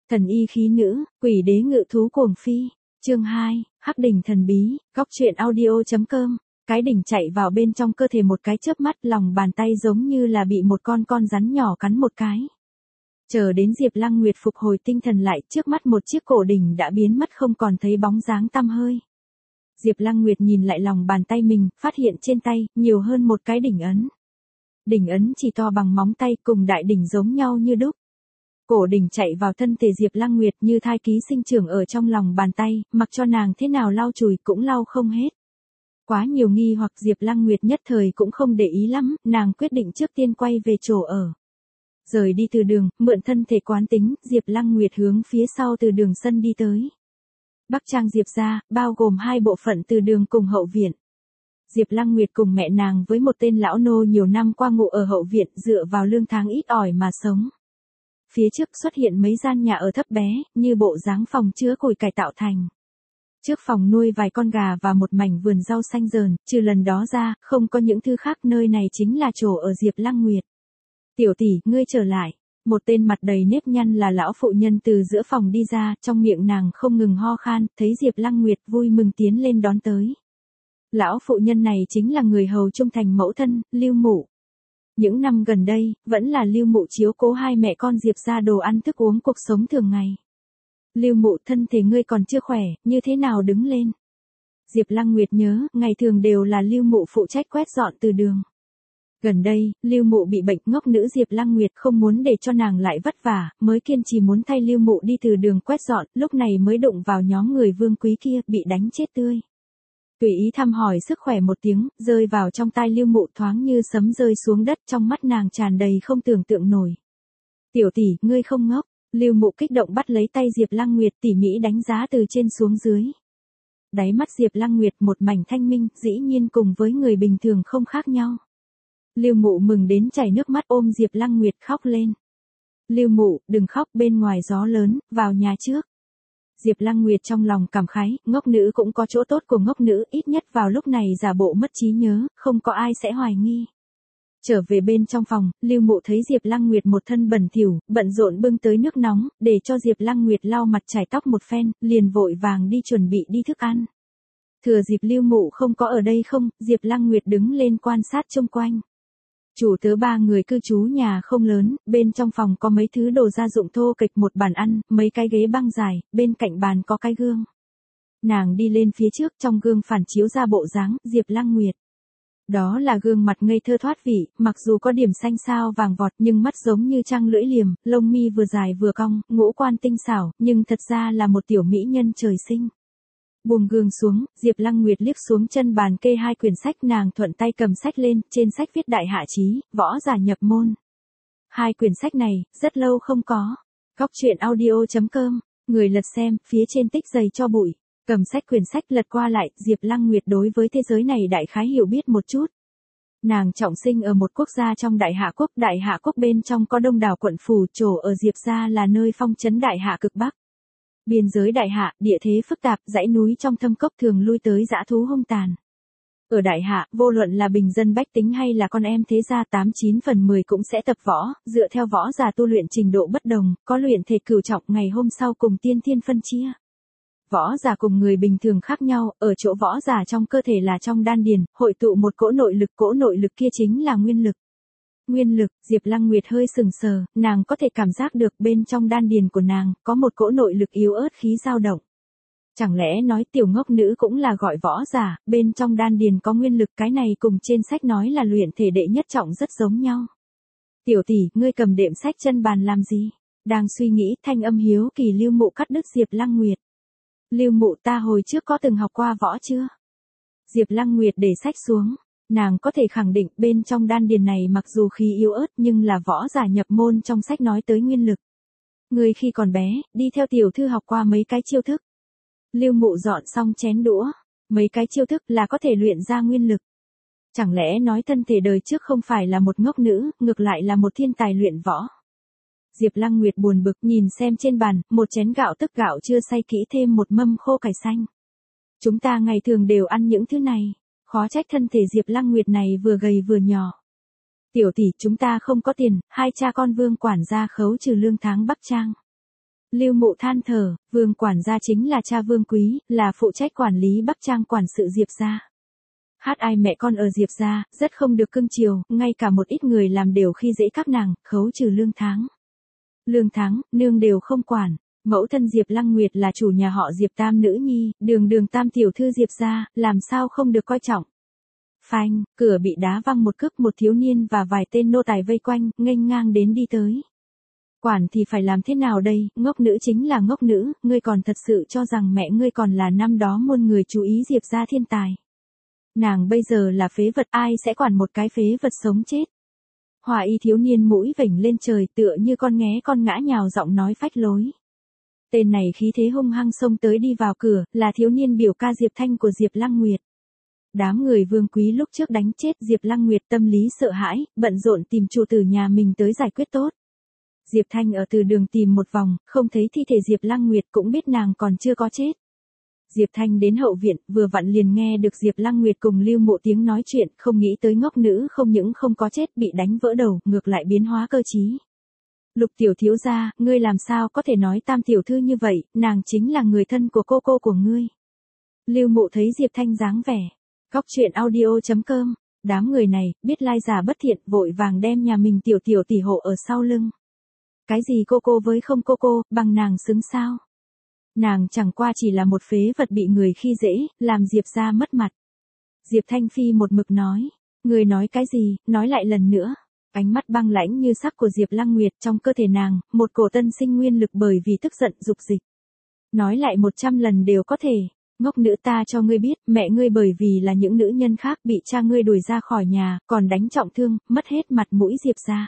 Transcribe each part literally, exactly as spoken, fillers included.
Thần y khí nữ, quỷ đế ngự thú cuồng phi. Chương hai, Hắc đỉnh thần bí, góc truyện audio.com. Cái đỉnh chạy vào bên trong cơ thể một cái chớp mắt, lòng bàn tay giống như là bị một con con rắn nhỏ cắn một cái. Chờ đến Diệp Lăng Nguyệt phục hồi tinh thần lại, trước mắt một chiếc cổ đỉnh đã biến mất không còn thấy bóng dáng tăm hơi. Diệp Lăng Nguyệt nhìn lại lòng bàn tay mình, phát hiện trên tay, nhiều hơn một cái đỉnh ấn. Đỉnh ấn chỉ to bằng móng tay, cùng đại đỉnh giống nhau như đúc. Cổ đỉnh chạy vào thân thể Diệp Lăng Nguyệt như thai ký sinh trưởng ở trong lòng bàn tay, mặc cho nàng thế nào lau chùi cũng lau không hết. Quá nhiều nghi hoặc Diệp Lăng Nguyệt nhất thời cũng không để ý lắm, nàng quyết định trước tiên quay về chỗ ở. Rời đi từ đường, mượn thân thể quán tính, Diệp Lăng Nguyệt hướng phía sau từ đường sân đi tới. Bắc trang Diệp gia, bao gồm hai bộ phận từ đường cùng hậu viện. Diệp Lăng Nguyệt cùng mẹ nàng với một tên lão nô nhiều năm qua ngụ ở hậu viện, dựa vào lương tháng ít ỏi mà sống. Phía trước xuất hiện mấy gian nhà ở thấp bé, như bộ dáng phòng chứa củi cải tạo thành. Trước phòng nuôi vài con gà và một mảnh vườn rau xanh rờn, trừ lần đó ra, không có những thứ khác, nơi này chính là chỗ ở Diệp Lăng Nguyệt. Tiểu tỷ, ngươi trở lại. Một tên mặt đầy nếp nhăn là lão phụ nhân từ giữa phòng đi ra, trong miệng nàng không ngừng ho khan, thấy Diệp Lăng Nguyệt vui mừng tiến lên đón tới. Lão phụ nhân này chính là người hầu trung thành mẫu thân, Lưu Mụ. Những năm gần đây, vẫn là Lưu Mụ chiếu cố hai mẹ con Diệp gia đồ ăn thức uống cuộc sống thường ngày. Lưu Mụ, thân thể ngươi còn chưa khỏe, như thế nào đứng lên? Diệp Lăng Nguyệt nhớ, ngày thường đều là Lưu Mụ phụ trách quét dọn từ đường. Gần đây, Lưu Mụ bị bệnh, ngốc nữ Diệp Lăng Nguyệt không muốn để cho nàng lại vất vả, mới kiên trì muốn thay Lưu Mụ đi từ đường quét dọn, lúc này mới đụng vào nhóm người Vương Quý kia, bị đánh chết tươi. Tùy ý thăm hỏi sức khỏe một tiếng, rơi vào trong tai Lưu Mụ thoáng như sấm rơi xuống đất, trong mắt nàng tràn đầy không tưởng tượng nổi. Tiểu tỷ, ngươi không ngốc. Lưu Mụ kích động bắt lấy tay Diệp Lăng Nguyệt, tỉ mỉ đánh giá từ trên xuống dưới. Đáy mắt Diệp Lăng Nguyệt một mảnh thanh minh, dĩ nhiên cùng với người bình thường không khác nhau. Lưu Mụ mừng đến chảy nước mắt, ôm Diệp Lăng Nguyệt khóc lên. Lưu Mụ, đừng khóc, bên ngoài gió lớn, vào nhà trước. Diệp Lăng Nguyệt trong lòng cảm khái, ngốc nữ cũng có chỗ tốt của ngốc nữ, ít nhất vào lúc này giả bộ mất trí nhớ, không có ai sẽ hoài nghi. Trở về bên trong phòng, Lưu Mụ thấy Diệp Lăng Nguyệt một thân bẩn thỉu, bận rộn bưng tới nước nóng, để cho Diệp Lăng Nguyệt lau mặt chải tóc một phen, liền vội vàng đi chuẩn bị đi thức ăn. Thừa dịp Lưu Mụ không có ở đây không, Diệp Lăng Nguyệt đứng lên quan sát xung quanh. Chủ tớ ba người cư trú nhà không lớn, bên trong phòng có mấy thứ đồ gia dụng thô kệch, một bàn ăn, mấy cái ghế băng dài, bên cạnh bàn có cái gương. Nàng đi lên phía trước, trong gương phản chiếu ra bộ dáng Diệp Lăng Nguyệt. Đó là gương mặt ngây thơ thoát vị, mặc dù có điểm xanh xao vàng vọt nhưng mắt giống như trăng lưỡi liềm, lông mi vừa dài vừa cong, ngũ quan tinh xảo, nhưng thật ra là một tiểu mỹ nhân trời sinh. Buông gương xuống, Diệp Lăng Nguyệt liếc xuống chân bàn kê hai quyển sách, nàng thuận tay cầm sách lên, trên sách viết đại hạ chí, võ giả nhập môn. Hai quyển sách này, rất lâu không có. Góc truyện audio.com, người lật xem, phía trên tích dày cho bụi. Cầm sách quyển sách lật qua lại, Diệp Lăng Nguyệt đối với thế giới này đại khái hiểu biết một chút. Nàng trọng sinh ở một quốc gia trong Đại Hạ Quốc, Đại Hạ Quốc bên trong có đông đảo quận phủ, chỗ ở Diệp gia là nơi phong trấn Đại Hạ cực Bắc. Biên giới Đại Hạ, địa thế phức tạp, dãy núi trong thâm cốc thường lui tới dã thú hung tàn. Ở Đại Hạ, vô luận là bình dân bách tính hay là con em thế gia, tám chín phần mười cũng sẽ tập võ, dựa theo võ giả tu luyện trình độ bất đồng, có luyện thể cửu trọng, ngày hôm sau cùng tiên thiên phân chia. Võ giả cùng người bình thường khác nhau, ở chỗ võ giả trong cơ thể là trong đan điền, hội tụ một cỗ nội lực, cỗ nội lực kia chính là nguyên lực. Nguyên lực, Diệp Lăng Nguyệt hơi sừng sờ, nàng có thể cảm giác được bên trong đan điền của nàng, có một cỗ nội lực yếu ớt khí dao động. Chẳng lẽ nói tiểu ngốc nữ cũng là gọi võ giả, bên trong đan điền có nguyên lực, cái này cùng trên sách nói là luyện thể đệ nhất trọng rất giống nhau. Tiểu tỷ, ngươi cầm đệm sách chân bàn làm gì? Đang suy nghĩ, thanh âm hiếu kỳ Lưu Mụ cắt đứt Diệp Lăng Nguyệt. Lưu Mụ, ta hồi trước có từng học qua võ chưa? Diệp Lăng Nguyệt để sách xuống. Nàng có thể khẳng định bên trong đan điền này mặc dù khí yếu ớt nhưng là võ giả nhập môn trong sách nói tới nguyên lực. Người khi còn bé, đi theo tiểu thư học qua mấy cái chiêu thức. Lưu Mụ dọn xong chén đũa. Mấy cái chiêu thức là có thể luyện ra nguyên lực. Chẳng lẽ nói thân thể đời trước không phải là một ngốc nữ, ngược lại là một thiên tài luyện võ. Diệp Lăng Nguyệt buồn bực nhìn xem trên bàn, một chén gạo tức gạo chưa xay kỹ thêm một mâm khô cải xanh. Chúng ta ngày thường đều ăn những thứ này, khó trách thân thể Diệp Lăng Nguyệt này vừa gầy vừa nhỏ. Tiểu tỷ, chúng ta không có tiền, hai cha con Vương quản gia khấu trừ lương tháng Bắc Trang. Lưu Mộ than thở, Vương quản gia chính là cha Vương Quý, là phụ trách quản lý Bắc Trang quản sự Diệp gia. Hát ai mẹ con ở Diệp gia, rất không được cưng chiều, ngay cả một ít người làm đều khi dễ các nàng, khấu trừ lương tháng. Lương tháng, nương đều không quản. Mẫu thân Diệp Lăng Nguyệt là chủ nhà họ Diệp Tam nữ nhi, đường đường tam tiểu thư Diệp gia, làm sao không được coi trọng. Phanh, cửa bị đá văng một cước, một thiếu niên và vài tên nô tài vây quanh, nghênh ngang đến đi tới. Quản thì phải làm thế nào đây, ngốc nữ chính là ngốc nữ, ngươi còn thật sự cho rằng mẹ ngươi còn là năm đó muôn người chú ý Diệp gia thiên tài. Nàng bây giờ là phế vật, ai sẽ quản một cái phế vật sống chết. Hòa y thiếu niên mũi vểnh lên trời, tựa như con nghé con ngã nhào giọng nói phách lối. Tên này khí thế hung hăng xông tới đi vào cửa, là thiếu niên biểu ca Diệp Thanh của Diệp Lăng Nguyệt. Đám người Vương Quý lúc trước đánh chết Diệp Lăng Nguyệt tâm lý sợ hãi, bận rộn tìm chủ tử nhà mình tới giải quyết tốt. Diệp Thanh ở từ đường tìm một vòng, không thấy thi thể Diệp Lăng Nguyệt, cũng biết nàng còn chưa có chết. Diệp Thanh đến hậu viện, vừa vặn liền nghe được Diệp Lăng Nguyệt cùng Lưu Mộ tiếng nói chuyện, không nghĩ tới ngốc nữ không những không có chết bị đánh vỡ đầu, ngược lại biến hóa cơ trí. Lục tiểu thiếu gia, ngươi làm sao có thể nói Tam tiểu thư như vậy, nàng chính là người thân của cô cô của ngươi. Lưu Mộ thấy Diệp Thanh dáng vẻ. Góc truyện audio chấm com, đám người này, biết lai giả bất thiện, vội vàng đem nhà mình tiểu tiểu tỷ hộ ở sau lưng. Cái gì cô cô với không cô cô, bằng nàng xứng sao? Nàng chẳng qua chỉ là một phế vật bị người khi dễ, làm Diệp gia mất mặt. Diệp Thanh Phi một mực nói, người nói cái gì, nói lại lần nữa. Ánh mắt băng lãnh như sắc của Diệp Lăng Nguyệt, trong cơ thể nàng, một cổ tân sinh nguyên lực bởi vì tức giận dục dịch. Nói lại một trăm lần đều có thể. Ngốc nữ, ta cho ngươi biết, mẹ ngươi bởi vì là những nữ nhân khác bị cha ngươi đuổi ra khỏi nhà, còn đánh trọng thương, mất hết mặt mũi Diệp gia.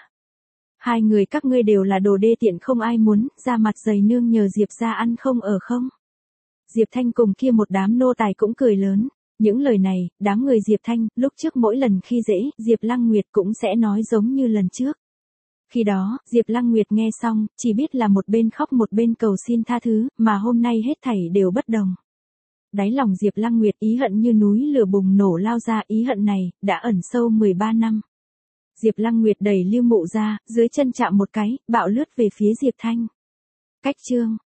Hai người các ngươi đều là đồ đê tiện không ai muốn, ra mặt dày nương nhờ Diệp gia ăn không ở không. Diệp Thanh cùng kia một đám nô tài cũng cười lớn. Những lời này, đám người Diệp Thanh, lúc trước mỗi lần khi dễ, Diệp Lăng Nguyệt cũng sẽ nói giống như lần trước. Khi đó, Diệp Lăng Nguyệt nghe xong, chỉ biết là một bên khóc một bên cầu xin tha thứ, mà hôm nay hết thảy đều bất đồng. Đáy lòng Diệp Lăng Nguyệt ý hận như núi lửa bùng nổ lao ra, ý hận này, đã ẩn sâu mười ba năm. Diệp Lăng Nguyệt đẩy Lưu Mộ ra, dưới chân chạm một cái, bạo lướt về phía Diệp Thanh. Cách chương.